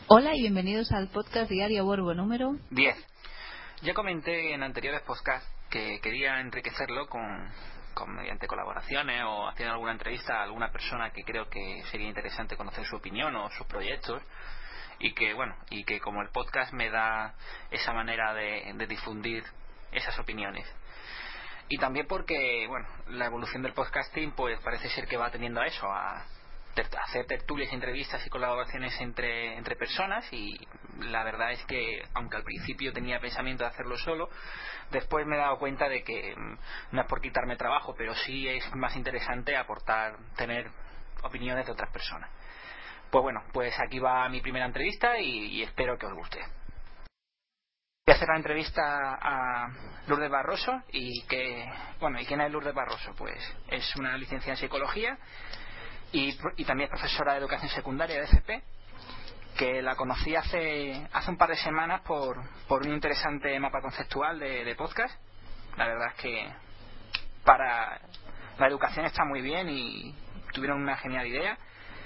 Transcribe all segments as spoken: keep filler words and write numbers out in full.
Hola y bienvenidos al podcast diario Borbo número diez. Ya comenté en anteriores podcasts que quería enriquecerlo con, con mediante colaboraciones o haciendo alguna entrevista a alguna persona que creo que sería interesante conocer su opinión o sus proyectos, y que bueno y que como el podcast me da esa manera de, de difundir esas opiniones. Y también porque bueno la evolución del podcasting pues parece ser que va tendiendo a eso, a hacer tertulias, entrevistas y colaboraciones entre, entre personas, y la verdad es que aunque al principio tenía pensamiento de hacerlo solo, después me he dado cuenta de que no es por quitarme trabajo, pero sí es más interesante aportar, tener opiniones de otras personas. Pues bueno, pues aquí va mi primera entrevista y, y espero que os guste. Voy a hacer la entrevista a Lourdes Barroso. Y que bueno, ¿y quién es Lourdes Barroso? Pues es una licenciada en psicología y, y también es profesora de educación secundaria de F P, que la conocí hace hace un par de semanas por, por un interesante mapa conceptual de, de podcast. La verdad es que para la educación está muy bien y tuvieron una genial idea.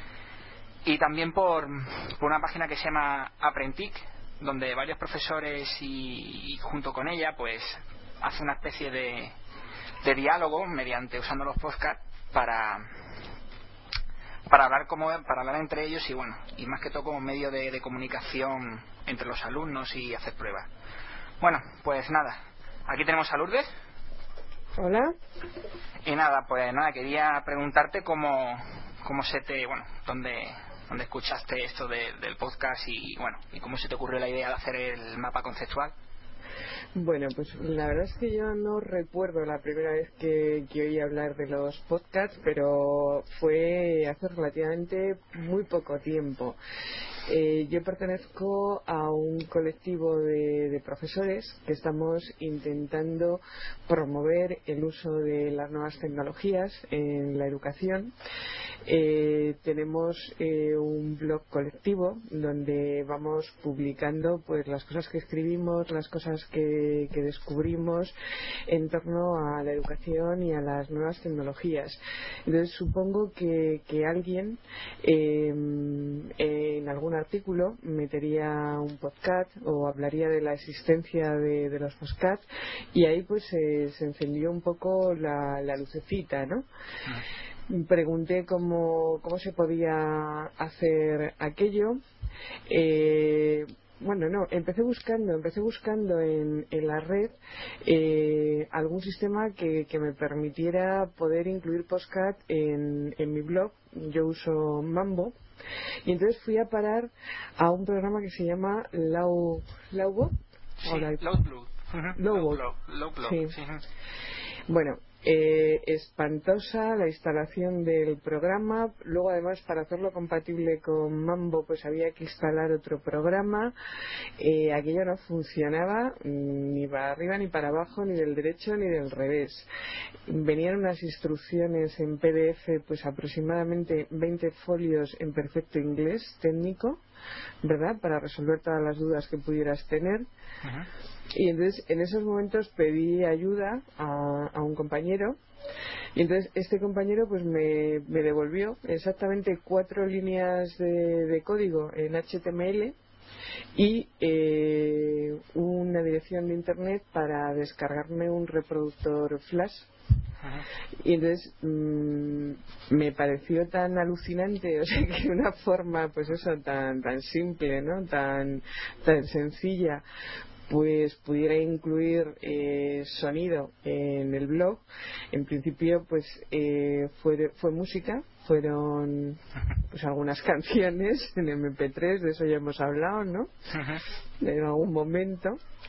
Y también por, por una página que se llama Aprentic, donde varios profesores y, y junto con ella pues hace una especie de, de diálogo mediante usando los podcasts para para hablar como para hablar entre ellos, y bueno y más que todo como medio de, de comunicación entre los alumnos y hacer pruebas. Bueno, pues nada, aquí tenemos a Lourdes. Hola. Y nada, pues nada, quería preguntarte cómo cómo se te bueno dónde dónde escuchaste esto de, del podcast y bueno y cómo se te ocurrió la idea de hacer el mapa conceptual. Bueno, pues la verdad es que yo no recuerdo la primera vez que, que oí hablar de los podcasts, pero fue hace relativamente muy poco tiempo. Eh, yo pertenezco a un colectivo de, de profesores que estamos intentando promover el uso de las nuevas tecnologías en la educación. Eh, tenemos eh, un blog colectivo donde vamos publicando pues las cosas que escribimos, las cosas que, que descubrimos en torno a la educación y a las nuevas tecnologías. Entonces supongo que, que alguien eh, en algún artículo metería un podcast o hablaría de la existencia de, de los podcasts, y ahí pues eh, se encendió un poco la, la lucecita, ¿no? Pregunté cómo, cómo se podía hacer aquello. Eh, bueno, no, empecé buscando, empecé buscando en, en la red eh, algún sistema que, que me permitiera poder incluir podcast en, en mi blog. Yo uso Mambo. Y entonces fui a parar a un programa que se llama Low, Lowbo. Sí, Lowblog. Lowbo. Lowblog. Sí. Sí. Bueno, eh, espantosa la instalación del programa. Luego, además, para hacerlo compatible con Mambo, pues había que instalar otro programa. Eh, aquello no funcionaba ni para arriba ni para abajo, ni del derecho ni del revés. Venían unas instrucciones en P D F, pues aproximadamente veinte folios en perfecto inglés técnico, ¿verdad?, para resolver todas las dudas que pudieras tener. Uh-huh. Y entonces en esos momentos pedí ayuda a, a un compañero, y entonces este compañero pues me, me devolvió exactamente cuatro líneas de, de código en H T M L y eh, una dirección de internet para descargarme un reproductor flash. Y entonces mmm, me pareció tan alucinante, o sea, que una forma pues eso tan tan simple, ¿no?, tan tan sencilla, pues pudiera incluir eh, sonido en el blog. En principio pues eh, fue, fue música, fueron pues algunas canciones en eme pe tres, de eso ya hemos hablado, ¿no?, en algún momento.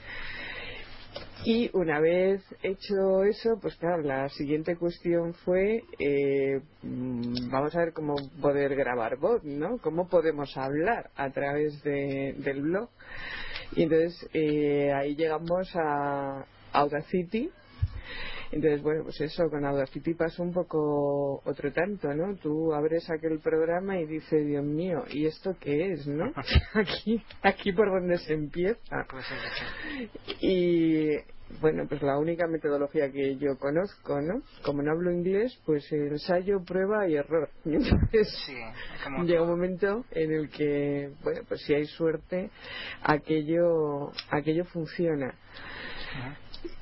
Y una vez hecho eso, pues claro, la siguiente cuestión fue eh, vamos a ver cómo poder grabar voz, ¿no?, cómo podemos hablar a través de, del blog. Y entonces eh, ahí llegamos a Audacity. Entonces, bueno, pues eso, con Audacity pasó un poco otro tanto, ¿no? Tú abres aquel programa y dices, Dios mío, ¿y esto qué es, no? aquí aquí por donde se empieza. Y bueno, pues la única metodología que yo conozco, ¿no? Como no hablo inglés, pues ensayo, prueba y error. Y entonces sí, como llega un todo. momento en el que, bueno, pues si hay suerte, aquello, aquello funciona. Uh-huh.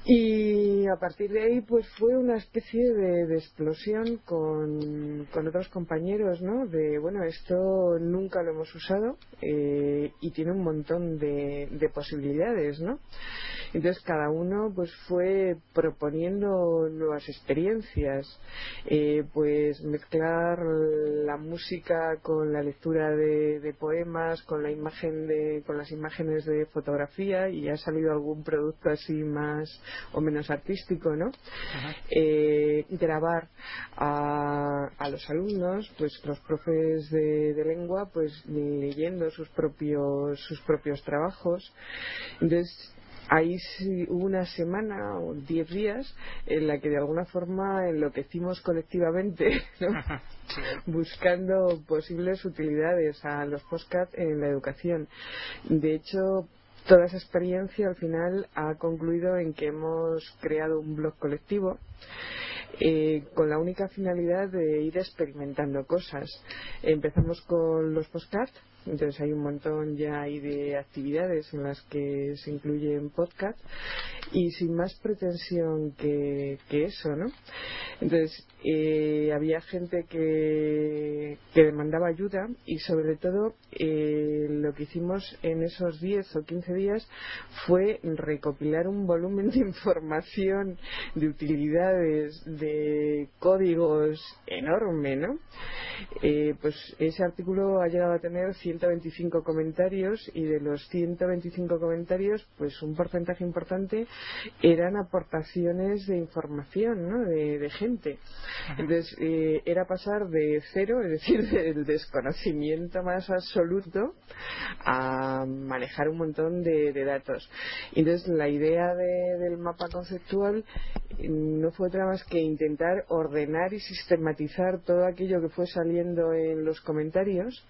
Y a partir de ahí pues fue una especie de, de explosión con, con otros compañeros, ¿no? De, bueno, esto nunca lo hemos usado eh, y tiene un montón de, de posibilidades, ¿no? Entonces cada uno pues fue proponiendo nuevas experiencias, eh, pues mezclar la música con la lectura de, de poemas, con la imagen de, con las imágenes de fotografía, y ha salido algún producto así más o menos artístico, ¿no? Uh-huh. Eh, grabar a, a los alumnos, pues los profes de, de lengua, pues leyendo sus propios sus propios trabajos. Entonces ahí sí hubo una semana o diez días en la que de alguna forma enloquecimos colectivamente, ¿no? Sí. Buscando posibles utilidades a los podcasts en la educación. De hecho, toda esa experiencia al final ha concluido en que hemos creado un blog colectivo eh, con la única finalidad de ir experimentando cosas. Empezamos con los podcasts. Entonces hay un montón ya ahí de actividades en las que se incluyen podcasts y sin más pretensión que, que eso, ¿no? Entonces eh, había gente que, que demandaba ayuda y sobre todo eh, lo que hicimos en esos diez o quince días fue recopilar un volumen de información, de utilidades, de códigos enorme, ¿no? Eh, pues ese artículo ha llegado a tener ciento veinticinco comentarios y de los ciento veinticinco comentarios pues un porcentaje importante eran aportaciones de información, ¿no? de, de gente. Entonces eh, era pasar de cero, es decir, del desconocimiento más absoluto, a manejar un montón de, de datos. Entonces la idea de, del mapa conceptual no fue otra más que intentar ordenar y sistematizar todo aquello que fue saliendo en los comentarios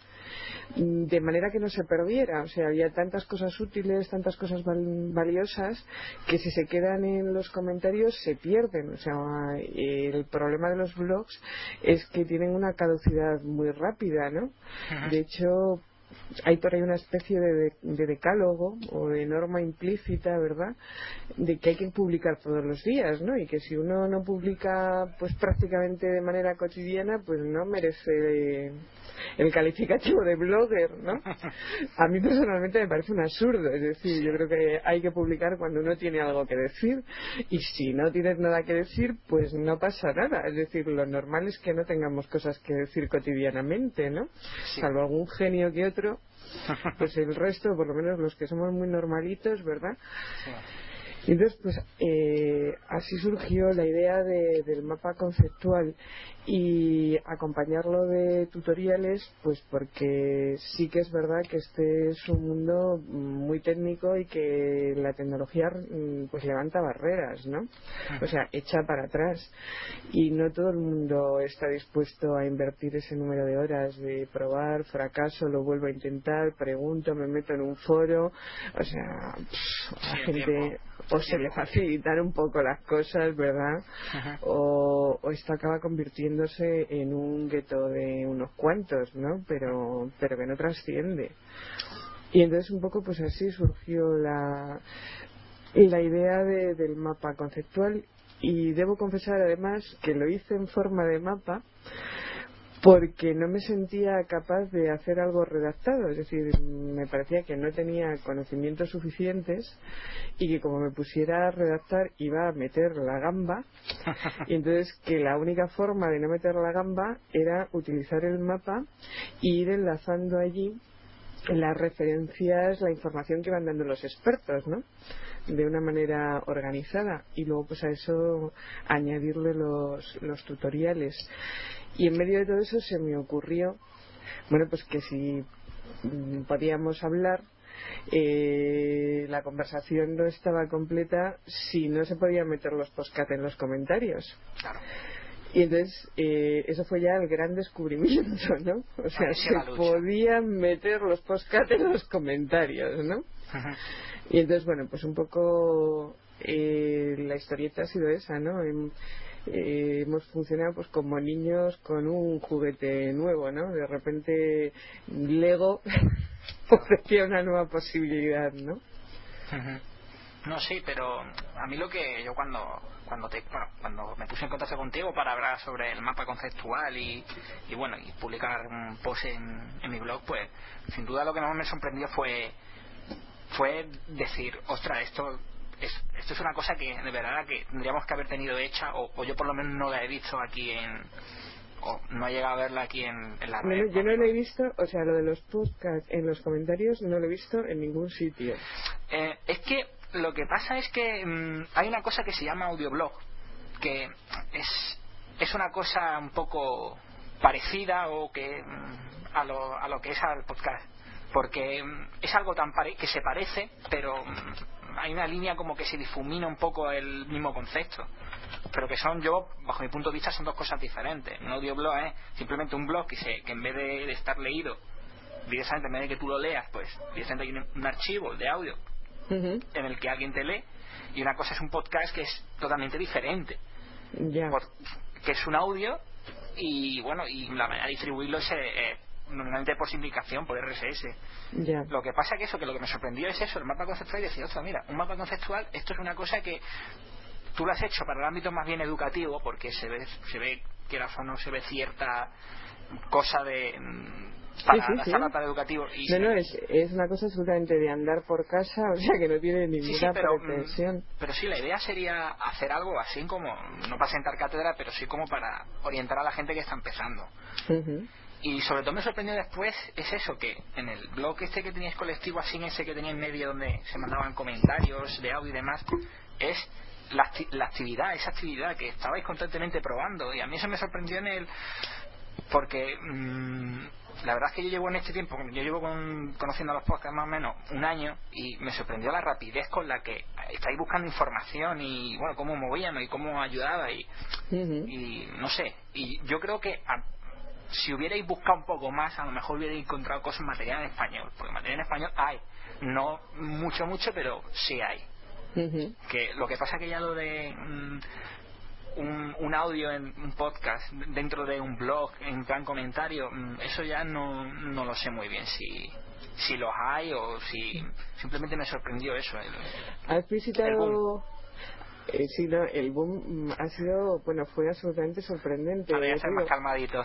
de manera que no se perdiera. O sea, había tantas cosas útiles, tantas cosas val- valiosas que si se quedan en los comentarios se pierden. O sea, el problema de los blogs es que tienen una caducidad muy rápida, ¿no? De hecho, hay por ahí una especie de, de, de decálogo o de norma implícita, ¿verdad?, de que hay que publicar todos los días, ¿no? Y que si uno no publica pues prácticamente de manera cotidiana, pues no merece el calificativo de blogger, ¿no? A mí personalmente me parece un absurdo. Es decir, yo creo que hay que publicar cuando uno tiene algo que decir, y si no tienes nada que decir, pues no pasa nada. Es decir, lo normal es que no tengamos cosas que decir cotidianamente, ¿no? Sí. Salvo algún genio que otro, pues el resto, por lo menos los que somos muy normalitos, ¿verdad? Sí. Y entonces, pues eh, así surgió la idea de, del mapa conceptual, y acompañarlo de tutoriales, pues porque sí que es verdad que este es un mundo muy técnico y que la tecnología pues levanta barreras, ¿no? O sea, echa para atrás, y no todo el mundo está dispuesto a invertir ese número de horas de probar, fracaso, lo vuelvo a intentar, pregunto, me meto en un foro. O sea, pff, a la gente o se le facilitan un poco las cosas, ¿verdad? Ajá. O, o esto acaba convirtiéndose en un gueto de unos cuantos, ¿no? Pero, pero que no trasciende. Y entonces un poco pues así surgió la, la idea de, del mapa conceptual, y debo confesar además que lo hice en forma de mapa porque no me sentía capaz de hacer algo redactado. Es decir, me parecía que no tenía conocimientos suficientes y que como me pusiera a redactar iba a meter la gamba, y entonces que la única forma de no meter la gamba era utilizar el mapa e ir enlazando allí las referencias, la información que van dando los expertos, ¿no?, de una manera organizada, y luego pues a eso añadirle los, los tutoriales. Y en medio de todo eso se me ocurrió, bueno, pues que si podíamos hablar, eh, la conversación no estaba completa si no se podían meter los podcasts en los comentarios. Claro. Y entonces eh, eso fue ya el gran descubrimiento, ¿no? O sea, se podían meter los podcasts en los comentarios, ¿no? Ajá. Y entonces, bueno, pues un poco eh, la historieta ha sido esa, ¿no? En, Eh, hemos funcionado pues como niños con un juguete nuevo, ¿no? De repente Lego ofrecía una nueva posibilidad, ¿no? Uh-huh. No, sí, pero a mí lo que yo cuando cuando te bueno, cuando me puse en contacto contigo para hablar sobre el mapa conceptual y, y bueno, y publicar un post en, en mi blog, pues sin duda lo que más me sorprendió fue fue decir, ostras, esto es, esto es una cosa que de verdad que tendríamos que haber tenido hecha, o, o yo por lo menos no la he visto aquí en, o no he llegado a verla aquí en, en la red. Bueno, yo no lo he visto, o sea, lo de los podcasts en los comentarios no lo he visto en ningún sitio. Eh, es que lo que pasa es que mmm, hay una cosa que se llama audioblog, que es es una cosa un poco parecida o que mmm, a lo a lo que es al podcast, porque mmm, es algo tan pare- que se parece, pero mmm, hay una línea como que se difumina un poco el mismo concepto, pero que son, yo bajo mi punto de vista, son dos cosas diferentes. Un audioblog es simplemente un blog que, se, que en vez de, de estar leído directamente, en vez de que tú lo leas, pues directamente hay un, un archivo de audio uh-huh. en el que alguien te lee, y una cosa es un podcast que es totalmente diferente, yeah. por, que es un audio y bueno, y la manera de distribuirlo es eh, normalmente por simplificación, por R S S. Yeah. Lo que pasa que eso, que lo que me sorprendió es eso, el mapa conceptual, y decir, ostras, mira, un mapa conceptual, esto es una cosa que tú lo has hecho para el ámbito más bien educativo, porque se ve, se ve que o no se ve cierta cosa de para sí, sí, la sí. sala para educativo y no, sí. no, es, es una cosa absolutamente de andar por casa, o sea que no tiene ninguna sí, sí, pero, pretensión. Pero sí, la idea sería hacer algo así como, no para sentar cátedra, pero sí como para orientar a la gente que está empezando. Uh-huh. Y sobre todo me sorprendió después es eso, que en el blog este que teníais colectivo, así en ese que tenía en medio donde se mandaban comentarios de audio y demás, es la, acti- la actividad, esa actividad que estabais constantemente probando, y a mí eso me sorprendió en el porque mmm, la verdad es que yo llevo en este tiempo, yo llevo con, conociendo los podcasts más o menos un año, y me sorprendió la rapidez con la que estáis buscando información y bueno, cómo movíamos y cómo ayudaba y, uh-huh. y no sé, y yo creo que a, si hubierais buscado un poco más, a lo mejor hubierais encontrado cosas, material en español, porque material en español hay, no mucho mucho, pero sí hay. Uh-huh. Que lo que pasa que ya lo de mmm, un, un audio en un podcast dentro de un blog en plan comentario, eso ya no, no lo sé muy bien si si los hay o si simplemente me sorprendió eso. El, ¿Has visitado el boom? Eh, sí, no, el boom ha sido, bueno, fue absolutamente sorprendente. Ahora ya ser más calmaditos.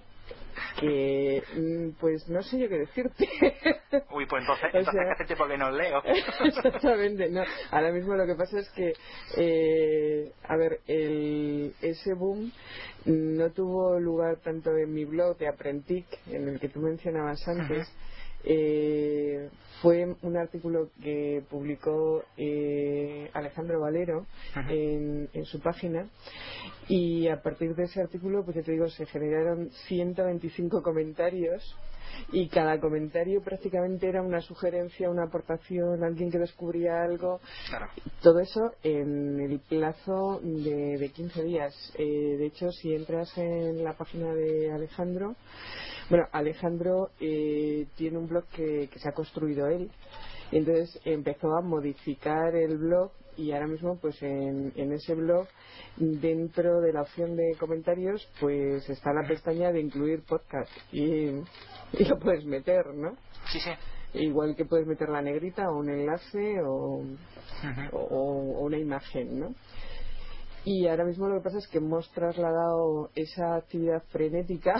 Que, pues no sé yo qué decirte. Uy, pues entonces, entonces sea, ¿qué hacerte porque no leo? Exactamente, no. Ahora mismo lo que pasa es que, eh, a ver, el, ese boom no tuvo lugar tanto en mi blog de Aprentic, en el que tú mencionabas antes. Uh-huh. Eh, fue un artículo que publicó eh, Alejandro Valero uh-huh. en, en su página, y a partir de ese artículo, pues ya te digo, se generaron ciento veinticinco comentarios, y cada comentario prácticamente era una sugerencia, una aportación, alguien que descubría algo. Claro. Todo eso en el plazo de, de quince días. Eh, de hecho, si entras en la página de Alejandro, bueno, Alejandro eh, tiene un blog que, que se ha construido él, y entonces empezó a modificar el blog, y ahora mismo pues en, en ese blog, dentro de la opción de comentarios, pues está la pestaña de incluir podcast, y, y lo puedes meter, ¿no? Sí, sí. Igual que puedes meter la negrita o un enlace o, uh-huh. o, o una imagen, ¿no? Y ahora mismo lo que pasa es que hemos trasladado esa actividad frenética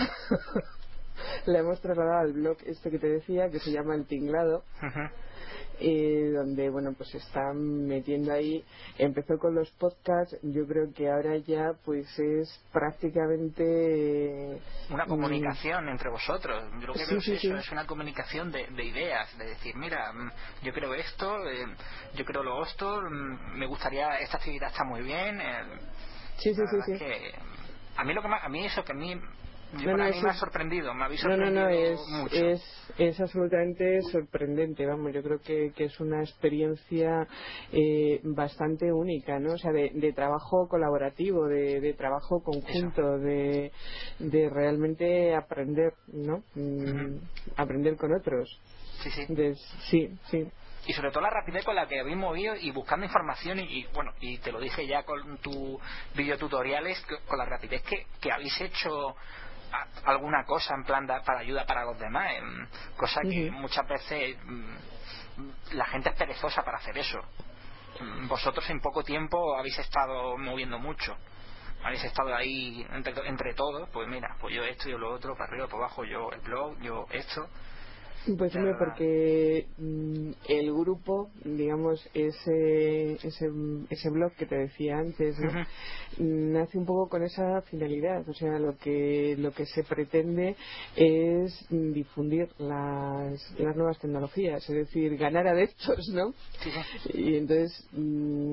la hemos trasladado al blog este que te decía, que se llama El Tinglado, uh-huh. eh, donde, bueno, pues están metiendo ahí. Empezó con los podcasts, yo creo que ahora ya pues es prácticamente una comunicación mm, entre vosotros. Yo creo que sí, es sí, eso, sí. es una comunicación de, de ideas, de decir, mira, yo creo esto, eh, yo creo lo otro, me gustaría, esta actividad está muy bien. Eh, sí, sí, sí, sí. Que, a mí lo que más, a mí eso que a mí Yo no, para no, mí es, me ha sorprendido, me habéis no, sorprendido no, no, es, mucho. Es, es absolutamente sorprendente, vamos, yo creo que, que es una experiencia eh, bastante única, ¿no? O sea, de, de trabajo colaborativo, de, de trabajo conjunto, de, de realmente aprender, ¿no? Mm, uh-huh. Aprender con otros. Sí, sí. De, sí, sí. Y sobre todo la rapidez con la que habéis movido y buscando información y, y bueno, y te lo dije ya con tus videotutoriales, con la rapidez que, que habéis hecho a, alguna cosa en plan da, para ayuda para los demás, en, cosa que Uh-huh. muchas veces mm, la gente es perezosa para hacer eso. Vosotros en poco tiempo habéis estado moviendo mucho, habéis estado ahí entre, entre todos, pues mira, pues yo esto, yo lo otro, para arriba, para abajo, yo el blog, yo esto. Pues De hombre, verdad. porque mm, el grupo, digamos, ese, ese ese blog que te decía antes, ¿no? Ujú. Nace un poco con esa finalidad. O sea, lo que lo que se pretende es mm, difundir las, las nuevas tecnologías, es decir, ganar adeptos, ¿no? Sí, sí. Y entonces mm,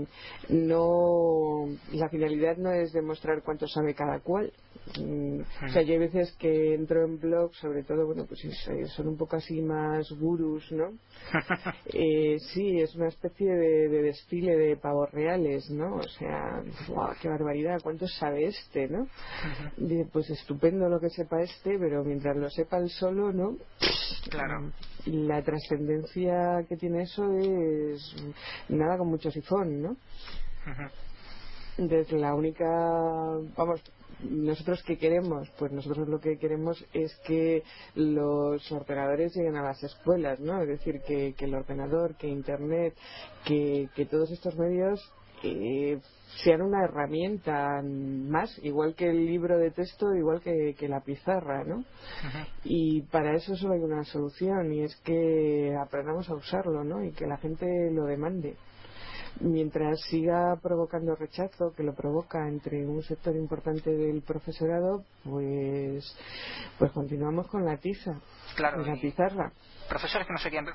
no, la finalidad no es demostrar cuánto sabe cada cual. Mm, o sea, yo hay veces que entro en blogs, sobre todo, bueno, pues es- son un poco así más gurús, ¿no? Eh, sí, es una especie de, de desfile de pavos reales, ¿no? O sea, ¡guau, qué barbaridad! ¿Cuánto sabe este, no? Dice, pues estupendo lo que sepa este, pero mientras lo sepa él solo, ¿no? Claro. Mm, La trascendencia que tiene eso es nada con mucho sifón, ¿no? Ujú. Entonces la única, vamos, nosotros qué queremos, pues nosotros lo que queremos es que los ordenadores lleguen a las escuelas, ¿no? Es decir, que, que el ordenador, que internet, que, que todos estos medios eh, sean una herramienta más, igual que el libro de texto, igual que, que la pizarra, ¿no? Ujú. Y para eso solo hay una solución, y es que aprendamos a usarlo, ¿no? Y que la gente lo demande. Mientras siga provocando rechazo, que lo provoca entre un sector importante del profesorado, pues pues continuamos con la tiza, Claro, con la y pizarra. profesores que no se quieren.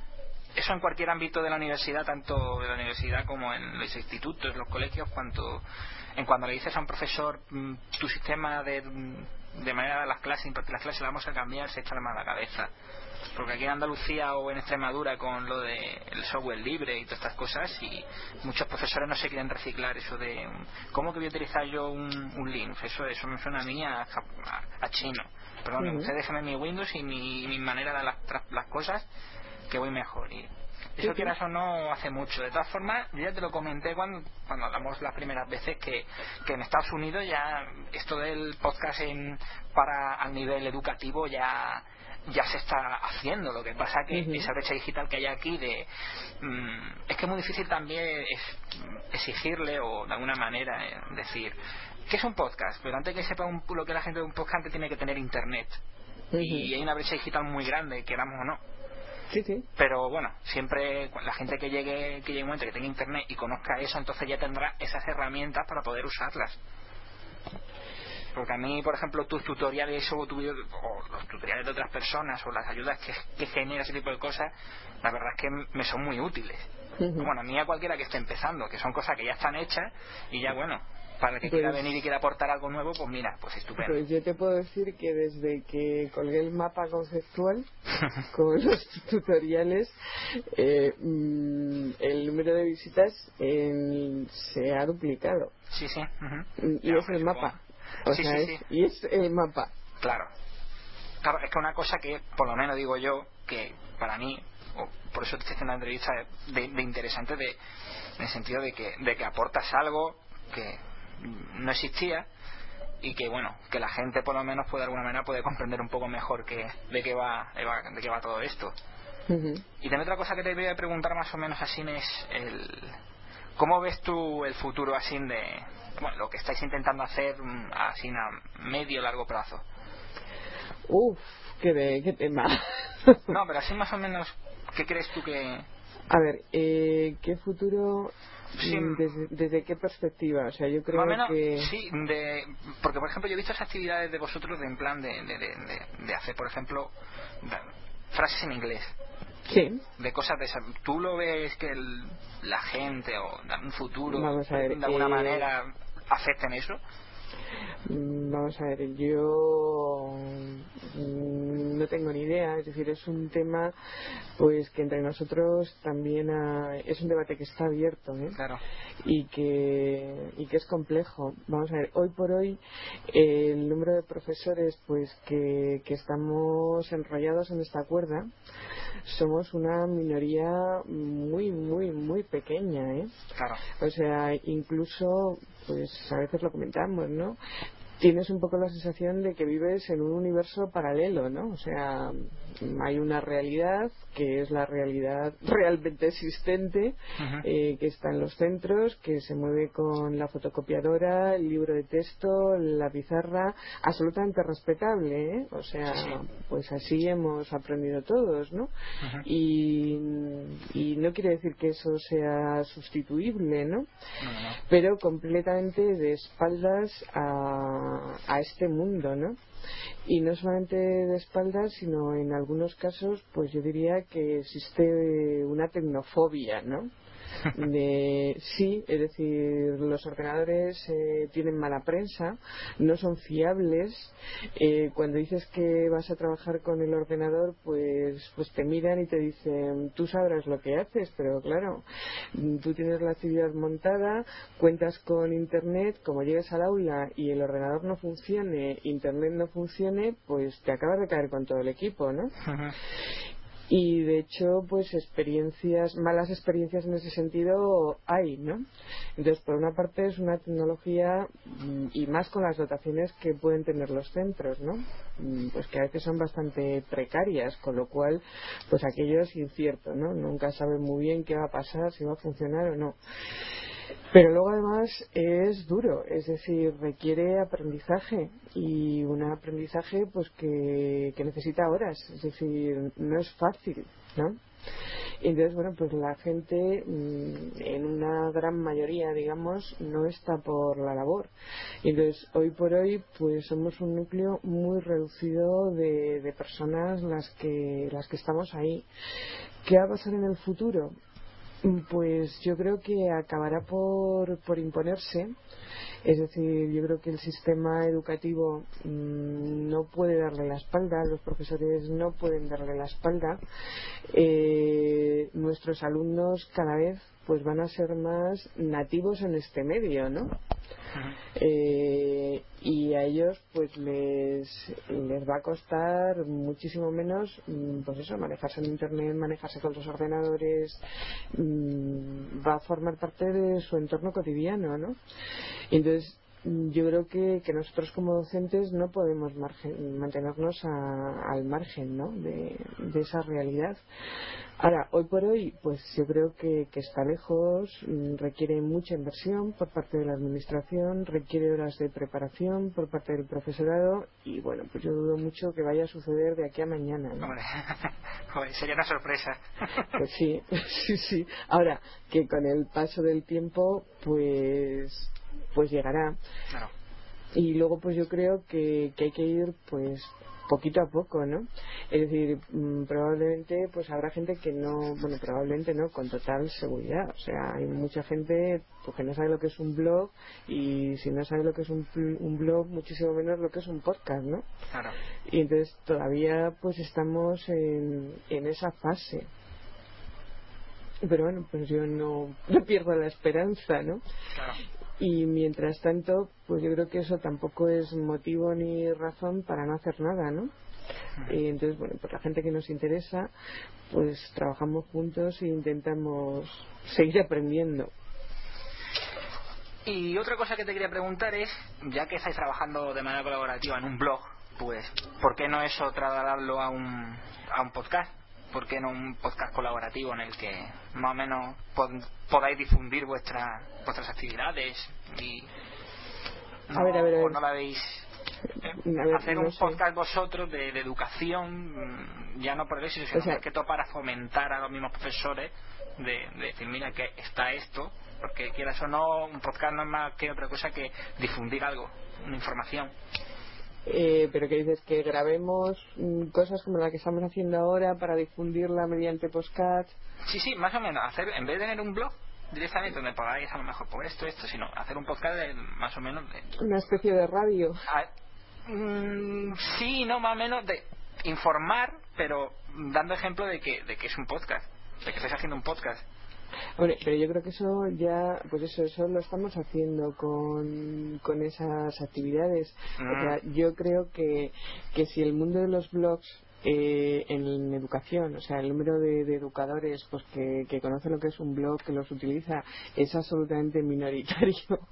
Eso en cualquier ámbito de la universidad, tanto de la universidad como en los institutos, los colegios, cuanto en cuando le dices a un profesor mm, tu sistema de, de manera de las clases, impartir las clases las vamos a cambiar, se echa la mano a la cabeza. Porque aquí en Andalucía o en Extremadura con lo de el software libre y todas estas cosas, y muchos profesores no se quieren reciclar eso de ¿cómo que voy a utilizar yo un, un Linux? Eso eso me suena a mí a, a, a chino. Perdón, Ujú. usted déjeme mi Windows y mi, mi manera de las, las cosas, que voy mejor. Y Sí, eso, sí. quieras o no, hace mucho. De todas formas, yo ya te lo comenté cuando, cuando hablamos las primeras veces que, que en Estados Unidos ya esto del podcast en, para al nivel educativo ya ya se está haciendo. Lo que pasa que Ujú. esa brecha digital que hay aquí de mm, es que es muy difícil también es, exigirle o de alguna manera eh, decir ¿qué es un podcast? Pero antes que sepa un, lo que la gente de un podcast antes tiene que tener internet. Ujú. Y hay una brecha digital muy grande, queramos o no. Sí, sí. Pero bueno, siempre la gente que llegue que llegue un momento que tenga internet y conozca eso, entonces ya tendrá esas herramientas para poder usarlas. Porque a mí, por ejemplo, tus tutoriales o, tu, o los tutoriales de otras personas o las ayudas que, que genera ese tipo de cosas, la verdad es que me son muy útiles. Ujú. Bueno, a mí a cualquiera que esté empezando, que son cosas que ya están hechas y ya bueno, para el que quiera Pues, venir y quiera aportar algo nuevo, pues mira, pues estupendo. pues yo te puedo decir que desde que colgué el mapa conceptual con los tutoriales, eh, mm, el número de visitas en- se ha duplicado. Sí, sí. Uh-huh. Mm, Y Ya, es hombre, el supongo. mapa. O Sí, sea, sí, es, sí. y es el mapa. Claro. Claro, es que una cosa que, por lo menos digo yo, que para mí, o por eso te estoy haciendo una entrevista de, de interesante, de, en el sentido de que, de que aportas algo que no existía y que, bueno, que la gente por lo menos puede de alguna manera puede comprender un poco mejor que, de qué va, de qué va todo esto. Ujú. Y también otra cosa que te voy a preguntar más o menos así es el ¿cómo ves tú el futuro así de, bueno, lo que estáis intentando hacer así a medio largo plazo? Uf, qué, de, qué tema. No, pero así más o menos, ¿qué crees tú que...? A ver, eh, ¿qué futuro? Sí, mm, ¿Desde, desde qué perspectiva? O sea, yo más o creo menos, que... sí, de, porque por ejemplo yo he visto esas actividades de vosotros de, en plan de, de, de, de- de hacer, por ejemplo, de- frases en inglés, Sí, de cosas de esas. ¿Tú lo ves que el- la gente o en un futuro vamos a ver. de alguna Eh, manera afecten eso? Vamos a ver, yo no tengo ni idea, es decir, es un tema pues que entre nosotros también ha, es un debate que está abierto, ¿eh? Claro. y que y que es complejo. Vamos a ver, hoy por hoy el número de profesores pues que, que estamos enrollados en esta cuerda somos una minoría muy muy muy pequeña, ¿eh? Claro. O sea, incluso pues a veces lo comentamos, ¿no? Tienes un poco la sensación de que vives en un universo paralelo, ¿no? O sea, hay una realidad que es la realidad realmente existente, uh-huh. eh, que está en los centros, que se mueve con la fotocopiadora, el libro de texto, la pizarra, absolutamente respetable, ¿eh? O sea, sí, sí. Pues así hemos aprendido todos, ¿no? Uh-huh. Y, y no quiere decir que eso sea sustituible, ¿no? No, no. Pero completamente de espaldas a a este mundo, ¿no? Y no solamente de espaldas, sino en algunos casos, pues yo diría que existe una tecnofobia, ¿no? De, sí, es decir, los ordenadores eh, tienen mala prensa, no son fiables. Eh, cuando dices que vas a trabajar con el ordenador, pues, pues te miran y te dicen, tú sabrás lo que haces, pero claro, tú tienes la actividad montada, cuentas con internet, como llegues al aula y el ordenador no funcione, internet no funcione, pues te acabas de caer con todo el equipo, ¿no? Uh-huh. Y de hecho, pues experiencias, malas experiencias en ese sentido hay, ¿no? Entonces, por una parte es una tecnología, y más con las dotaciones que pueden tener los centros, ¿no? Pues que a veces son bastante precarias, con lo cual, pues aquello es incierto, ¿no? Nunca saben muy bien qué va a pasar, si va a funcionar o no. Pero luego además es duro, es decir, requiere aprendizaje y un aprendizaje pues que, que necesita horas, es decir, no es fácil, ¿no? Y entonces, bueno, pues la gente en una gran mayoría, digamos, no está por la labor. Y entonces, hoy por hoy, pues somos un núcleo muy reducido de, de personas las que, las que estamos ahí. ¿Qué va a pasar en el futuro? Pues yo creo que acabará por, por imponerse. Es decir, yo creo que el sistema educativo mmm, no puede darle la espalda, los profesores no pueden darle la espalda. Eh, nuestros alumnos cada vez pues van a ser más nativos en este medio, ¿no? Eh, y a ellos pues les, les va a costar muchísimo menos pues eso, manejarse en internet, manejarse con los ordenadores, mmm, va a formar parte de su entorno cotidiano, ¿no? Y entonces yo creo que, que nosotros como docentes no podemos margen, mantenernos a, al margen, ¿no? de, de esa realidad. Ahora, hoy por hoy, pues yo creo que, que está lejos, requiere mucha inversión por parte de la administración, requiere horas de preparación por parte del profesorado y bueno, pues yo dudo mucho que vaya a suceder de aquí a mañana, ¿no? Hombre, joder, sería una sorpresa. Pues sí, sí, sí. Ahora, que con el paso del tiempo, pues pues llegará. Claro. Y luego pues yo creo que, que hay que ir pues poquito a poco, ¿no? Es decir, mmm, probablemente pues habrá gente que no, bueno, probablemente no, con total seguridad. O sea, hay mucha gente pues, que no sabe lo que es un blog y si no sabe lo que es un, un blog, muchísimo menos lo que es un podcast, ¿no? Claro. Y entonces todavía pues estamos en, en esa fase. Pero bueno, pues yo no, no pierdo la esperanza, ¿no? Claro. Y mientras tanto, pues yo creo que eso tampoco es motivo ni razón para no hacer nada, ¿no? Y entonces, bueno, pues la gente que nos interesa, pues trabajamos juntos e intentamos seguir aprendiendo. Y otra cosa que te quería preguntar es, ya que estáis trabajando de manera colaborativa en un blog, pues, ¿por qué no eso trasladarlo a un, a un podcast? ¿Por qué no un podcast colaborativo en el que más o menos pod- podáis difundir vuestra, vuestras actividades y no, a ver, a ver, a ver. o no la veis eh, a ver, hacer no un sé. podcast vosotros de, de educación, ya no por eso, sino O sea, más que todo para fomentar a los mismos profesores de, de decir, mira que está esto, porque quieras o no, un podcast no es más que otra cosa que difundir algo, una información. Eh, pero que dices que grabemos mm, cosas como la que estamos haciendo ahora para difundirla mediante podcast. Sí, sí, más o menos, hacer en vez de tener un blog, directamente donde podáis a lo mejor por esto, esto, sino hacer un podcast de, más o menos de... Una especie de radio. A, mm, sí, no, más o menos de informar, pero dando ejemplo de que, de que es un podcast, de que estáis haciendo un podcast. Bueno, pero yo creo que eso ya, pues eso, eso lo estamos haciendo con, con esas actividades. Mm. O sea, yo creo que, que si el mundo de los blogs eh, en educación, o sea, el número de, de educadores pues que, que conocen lo que es un blog, que los utiliza, es absolutamente minoritario.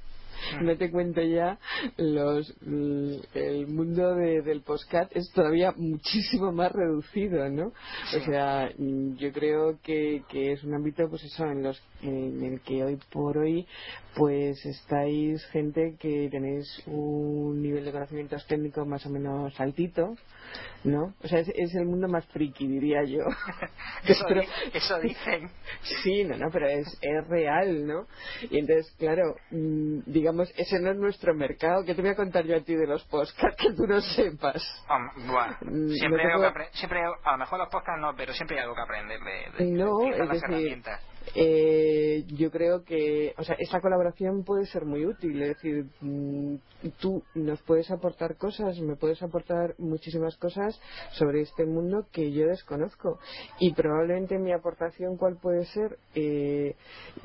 No te cuento ya los el mundo de, del podcast es todavía muchísimo más reducido, ¿no? Sí. O sea, yo creo que, que es un ámbito, pues eso, en los en el que hoy por hoy pues estáis gente que tenéis un nivel de conocimientos técnicos más o menos altito, ¿no? O sea, es, es el mundo más friki, diría yo. eso, pero, eso dicen. Sí, no, no, pero es, es real, ¿no? Y entonces, claro, mmm, digamos, ese no es nuestro mercado. ¿Qué te voy a contar yo a ti de los podcasts que tú no sepas? Um, bueno, siempre, no hay puedo... que siempre a lo mejor los podcasts no, pero siempre hay algo que aprender de, de, no, de es las decir, herramientas. Eh, yo creo que, o sea, esta colaboración puede ser muy útil, es decir, tú nos puedes aportar cosas, me puedes aportar muchísimas cosas sobre este mundo que yo desconozco, y probablemente mi aportación, ¿cuál puede ser? Eh,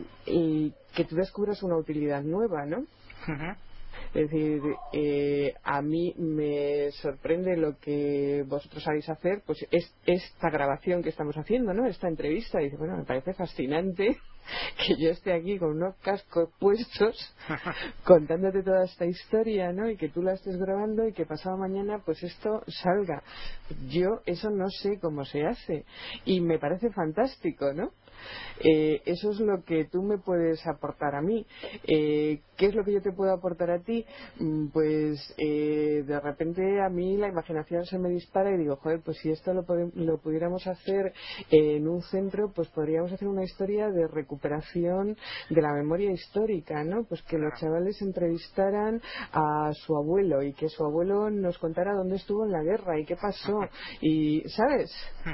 y que tú descubras una utilidad nueva, ¿no? Uh-huh. Es decir, eh, a mí me sorprende lo que vosotros sabéis hacer, pues es esta grabación que estamos haciendo, ¿no? Esta entrevista. Y dice, bueno, me parece fascinante que yo esté aquí con unos cascos puestos contándote toda esta historia, ¿no? Y que tú la estés grabando y que pasado mañana pues esto salga. Yo eso no sé cómo se hace y me parece fantástico, ¿no? Eh, eso es lo que tú me puedes aportar a mí. Eh, ¿Qué es lo que yo te puedo aportar a ti? Pues eh, de repente a mí la imaginación se me dispara y digo, joder, pues si esto lo, lo pudiéramos hacer en un centro, pues podríamos hacer una historia de recuperación de la memoria histórica, ¿no? Pues que los chavales entrevistaran a su abuelo y que su abuelo nos contara dónde estuvo en la guerra y qué pasó. Y, ¿sabes?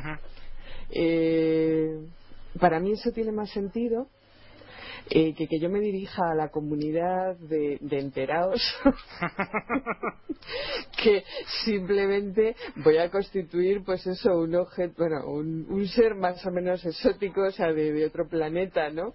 Eh... Para mí eso tiene más sentido eh, que que yo me dirija a la comunidad de, de enterados que simplemente voy a constituir pues eso, un objeto, bueno, un, un ser más o menos exótico, o sea, de, de otro planeta, ¿no?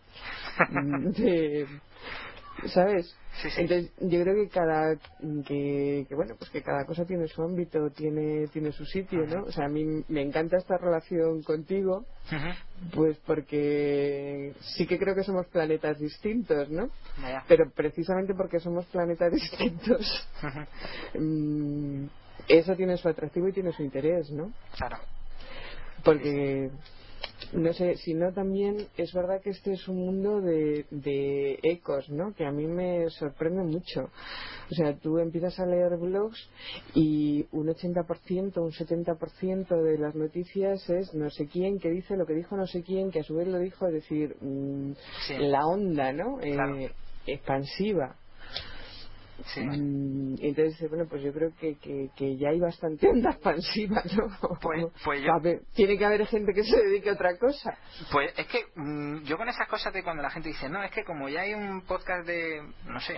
De, ¿sabes? Sí, sí. Entonces yo creo que cada que, que bueno pues que cada cosa tiene su ámbito, tiene tiene su sitio, ¿no? O sea, a mí me encanta esta relación contigo, uh-huh. Pues porque sí que creo que somos planetas distintos, ¿no? Vaya. Pero precisamente porque somos planetas distintos, uh-huh. mmm, eso tiene su atractivo y tiene su interés, ¿no? Claro. Porque no sé, si no también es verdad que este es un mundo de, de ecos, ¿no? Que a mí me sorprende mucho. O sea, tú empiezas a leer blogs y un ochenta por ciento, un setenta por ciento de las noticias es no sé quién que dice lo que dijo no sé quién, que a su vez lo dijo, es decir, mmm, sí. La onda, ¿no? Claro. Eh, expansiva. Sí. Mm, entonces, bueno, pues yo creo que, que, que ya hay bastante onda expansiva, ¿no? Pues, pues yo... ver, tiene que haber gente que se dedique a otra cosa. Pues es que mmm, yo con esas cosas de cuando la gente dice, no, es que como ya hay un podcast de, no sé, de,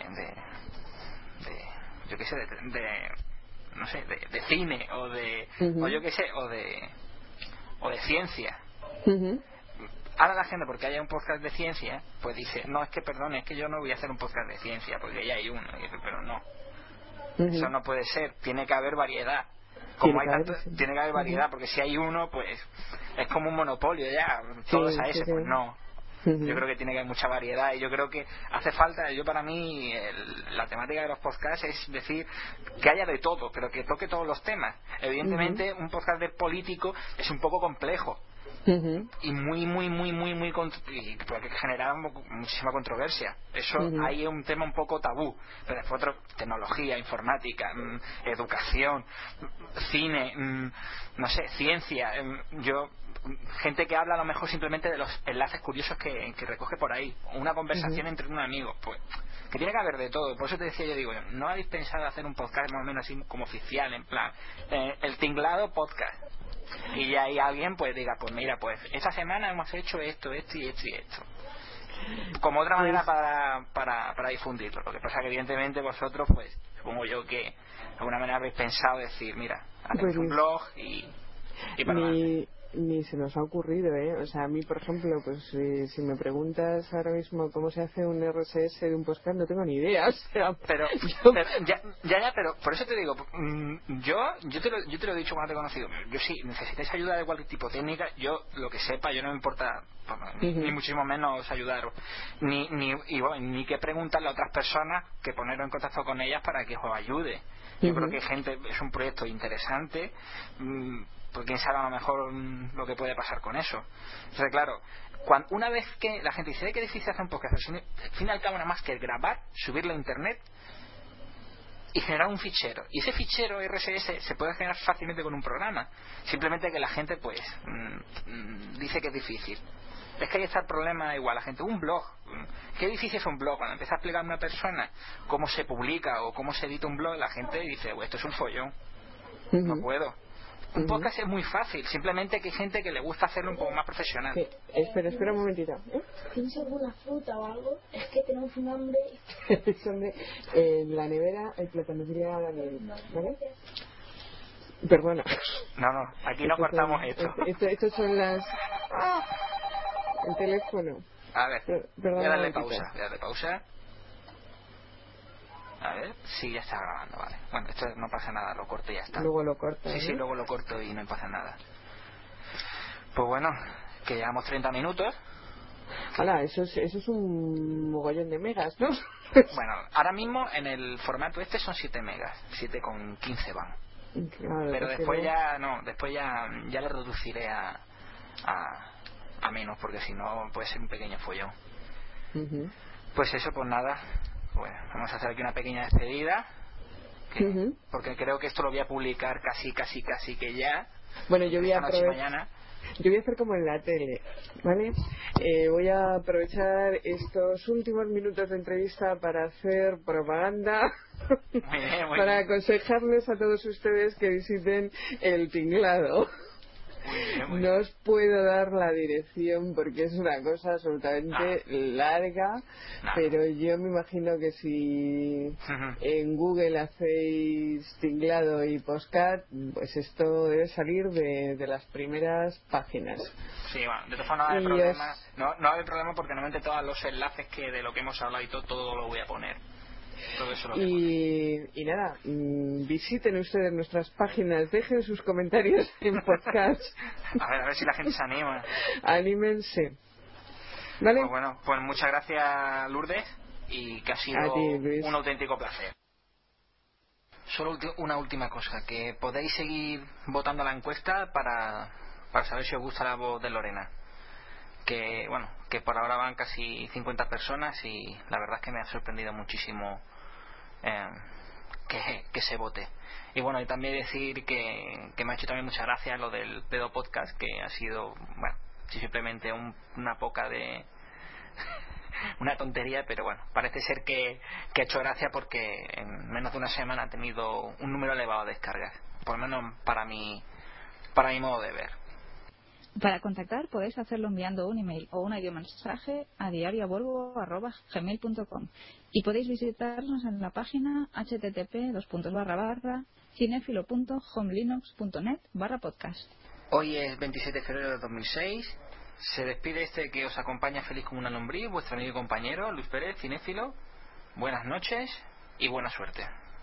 de yo qué sé, de, de no sé, de, de cine o de, uh-huh. o yo qué sé, o de, o de ciencia. Uh-huh. Ahora la gente, porque haya un podcast de ciencia, pues dice, no, es que perdón, es que yo no voy a hacer un podcast de ciencia porque ya hay uno. Y dice, pero no, uh-huh. Eso no puede ser, tiene que haber variedad. Como hay tanto, sí. Tiene que haber variedad, uh-huh. Porque si hay uno, pues es como un monopolio ya, todos sí, a ese, sí, sí. Pues no. Uh-huh. Yo creo que tiene que haber mucha variedad y yo creo que hace falta, yo para mí, el, la temática de los podcasts es decir que haya de todo, pero que toque todos los temas. Evidentemente, uh-huh. Un podcast de político es un poco complejo. Uh-huh. Y muy muy muy muy muy cont- y porque genera muchísima controversia. Eso uh-huh. Ahí es un tema un poco tabú, pero después otro, tecnología, informática, mmm, educación, cine, mmm, no sé, ciencia. Mmm, yo gente que habla a lo mejor simplemente de los enlaces curiosos que, que recoge por ahí, una conversación uh-huh. entre un amigo, pues que tiene que haber de todo. Por eso te decía, yo digo, ¿no habéis pensado hacer un podcast más o menos así como oficial, en plan eh, el tinglado podcast? Y ahí alguien pues diga, pues mira, pues esta semana hemos hecho esto, esto y esto y esto. como otra manera pues, para, para, para difundirlo. Lo que pasa que evidentemente vosotros, pues, supongo yo que de alguna manera habéis pensado decir, mira, hacemos pues un blog y, y para adelante. ni, ni se nos ha ocurrido, ¿eh? O sea, a mí, por ejemplo, pues si, si me preguntas ahora mismo cómo se hace un R S S de un podcast, no tengo ni idea. O sea, Pero, yo... pero ya, ya, ya, pero por eso te digo, mm, yo yo te, lo, yo te lo he dicho cuando te he conocido. Yo sí, necesitáis ayuda de cualquier tipo técnica, yo lo que sepa, yo no me importa, bueno, ni, Uh-huh. ni muchísimo menos ayudaros, ni ni y bueno, ni que preguntarle a otras personas, que poneros en contacto con ellas para que os ayude. Yo Uh-huh. creo que gente es un proyecto interesante, mmm, porque quién sabe a lo mejor mmm, lo que puede pasar con eso. Entonces, claro, cuando, una vez que la gente dice, ¿de qué difícil hacer un podcast? Al fin y al cabo, nada más que grabar, subirlo a internet y generar un fichero. Y ese fichero R S S se puede generar fácilmente con un programa. Simplemente que la gente, pues, mmm, mmm, dice que es difícil. Es que ahí está el problema igual. La gente, un blog. ¿Qué difícil es un blog? Cuando empieza a explicar a una persona cómo se publica o cómo se edita un blog, la gente dice, pues esto es un follón. Uh-huh. No puedo. Un Uh-huh. podcast es muy fácil, simplemente que hay gente que le gusta hacerlo un poco más profesional. Sí. Espera, espera un momentito. ¿Tienes alguna fruta o algo? Es que tenemos un hambre. Son de, eh, en la nevera hay plátano, dile a Daniel, ¿vale? Perdona. No, no, aquí no Estos cortamos son- esto. Esto, esto, estos son las... ¡Ah! El teléfono. A ver, Per- voy perdona a darle un momentito. pausa, voy a darle pausa. A ver, sí, ya está grabando, vale. Bueno, esto no pasa nada, lo corto y ya está. Luego lo cortas, Sí, sí, ¿no? luego lo corto y no pasa nada. Pues bueno, que llevamos treinta minutos. Hala, eso es, eso es un mogollón de megas, ¿no? Bueno, ahora mismo en el formato este son siete megas, siete con quince van. Claro, Pero es que después no. ya, no, después ya, ya le reduciré a, a, a menos, porque si no puede ser un pequeño follón. Ujú. Pues eso, pues nada, pues vamos a hacer aquí una pequeña despedida, que- Ujú. porque creo que esto lo voy a publicar casi, casi, casi que ya. Bueno, yo voy a esta noche y aprovechar. mañana. Yo voy a hacer como en la tele, ¿vale? Eh, voy a aprovechar estos últimos minutos de entrevista para hacer propaganda, Muy bien, muy para bien. aconsejarles a todos ustedes que visiten el Tinglado. Muy bien, muy No bien. os puedo dar la dirección porque es una cosa absolutamente larga, Nada. pero yo me imagino que si Ujú. en Google hacéis Tinglado y Postcat, pues esto debe salir de, de las primeras páginas. Sí, bueno, de todas formas no hay Y problema. os- No, no hay problema porque normalmente todos los enlaces que de lo que hemos hablado y todo, todo lo voy a poner. Todo eso lo voy a poner. Y, y nada, mm, visiten ustedes nuestras páginas, dejen sus comentarios en podcast, A ver, a ver si la gente se anima. anímense. ¿Vale? Pues bueno, pues muchas gracias, Lourdes, y que ha sido A ti, Luis. un auténtico placer. Solo ulti- una última cosa, que podéis seguir votando la encuesta para, para saber si os gusta la voz de Lorena. Que bueno, que por ahora van casi cincuenta personas y la verdad es que me ha sorprendido muchísimo eh, que, que se vote. Y bueno, y también decir que, que me ha hecho también mucha gracia lo del pedo podcast, que ha sido, bueno, sí, simplemente un- una poca de una tontería, pero bueno, parece ser que, que ha hecho gracia porque en menos de una semana ha tenido un número elevado de descargas, por lo menos para mi para mi modo de ver. Para contactar podéis hacerlo enviando un email o un audiomensaje a diarioaborbo arroba gmail punto com y podéis visitarnos en la página http dos puntos barra barra cinefilo punto homelinux punto net barra podcast. Hoy es veintisiete de febrero de dos mil seis. Se despide este que os acompaña feliz como una lombriz, vuestro amigo y compañero Luis Pérez, cinéfilo. Buenas noches y buena suerte.